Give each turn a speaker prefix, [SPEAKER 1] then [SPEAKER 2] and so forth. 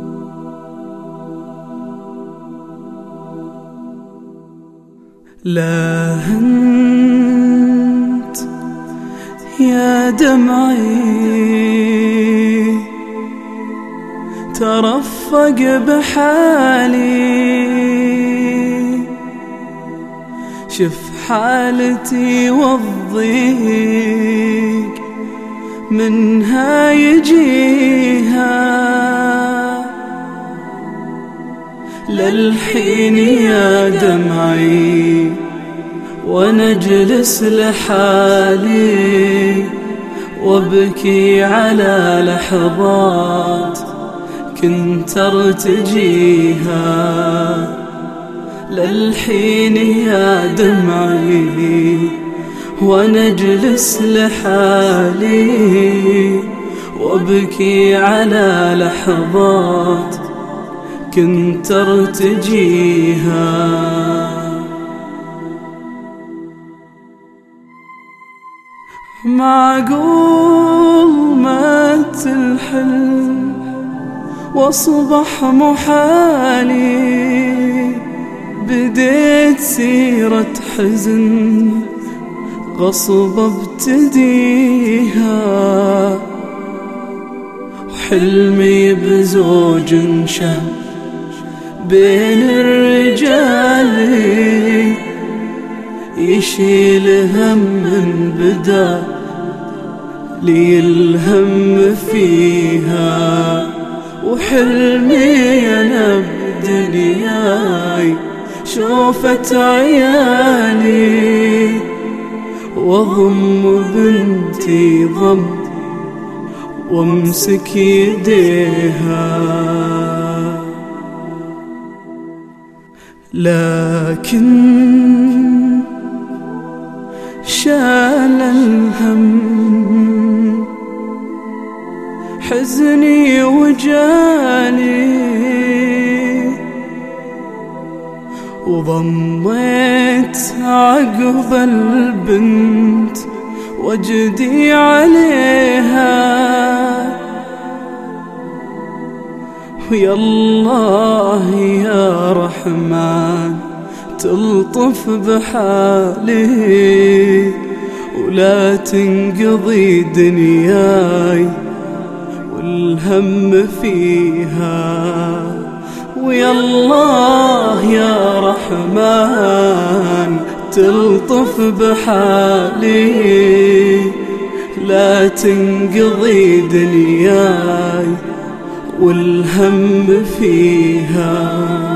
[SPEAKER 1] لا أنت يا دمعي ترفق بحالي، شف حالتي والضيق منها يجيها. للحين يا دمعي ونجلس لحالي وابكي على لحظات كنت ارتجيها. للحين يا دمعي ونجلس لحالي وابكي على لحظات كنت ارتجيها. معقول مات الحلم واصبح محالي، بديت سيرة حزن غصب ابتديها. وحلمي بزوج شاب بين الرجال يشيل هم من بدا لي الهم فيها. وحلمي انا بدنياي شوفت عيالي واضم بنتي ضم وامسك يديها. لكن شال الهم حزني وجالي، وضميت عقب البنت وجدي عليها. ويا الله يا رحمن تلطف بحالي ولا تنقضي دنياي والهم فيها. ويا الله يا رحمن تلطف بحالي لا تنقضي دنياي والهم فيها.